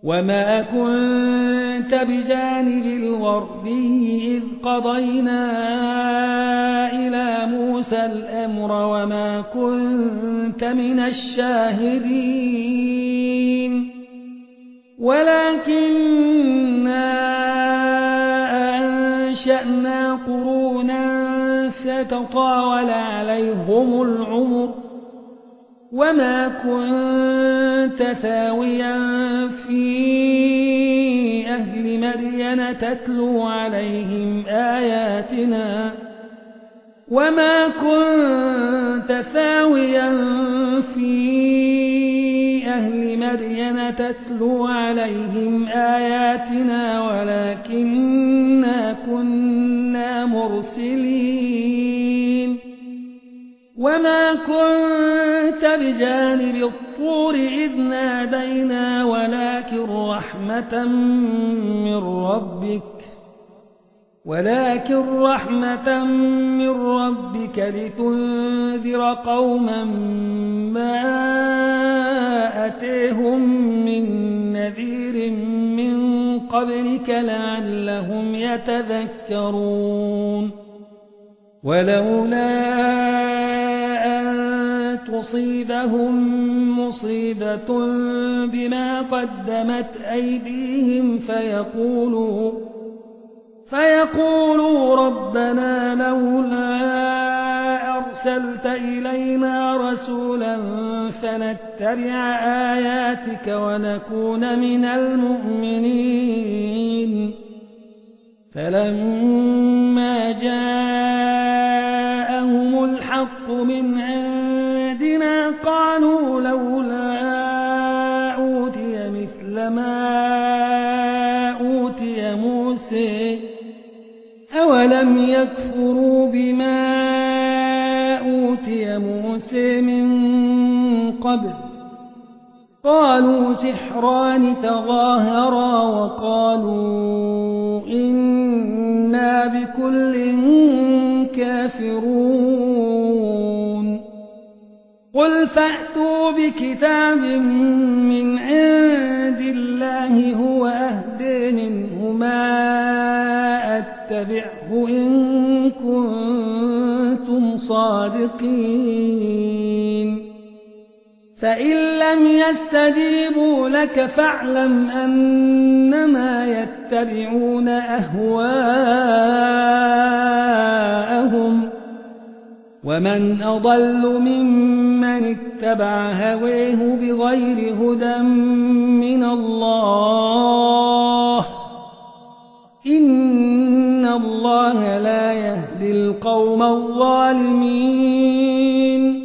وما كنت بجانب الغربي إذ قضينا إلى موسى الأمر وما كنت من الشاهدين ولكننا أنشأنا قرونا فتطاول عليهم العمر وما كنت ثاويا في أهل مدين تتلو عليهم آياتنا وما كنت ثاويا في أهل مدين تتلو عليهم آياتنا ولكننا كنا مرسلين وما كنت بجانب الطور إذ نادينا ولكن رحمة من ربك لتنذر قوما ما أتيهم من نذير من قبلك لعلهم يتذكرون ولولا أن تصيبهم مصيبة بما قدمت أيديهم فيقولوا ربنا لولا أرسلت إلينا رسولا فنتبع آياتك ونكون من المؤمنين فلما جاءهم الحق من عندنا قالوا لولا أوتي مثل ما أوتي موسى أولم يكفروا بما أوتي موسى من قبل قالوا سحران تظاهرا وقالوا إنا بكل كافرون قل فأتوا بكتاب من عند الله هو أهدى منهما أتبعه إن كنتم صادقين فإن لم يستجيبوا لك فاعلم أنما يتبعون أهواءهم ومن أضل ممن اتبع هواه بغير هدى من الله إن الله لا يهدي القوم الظالمين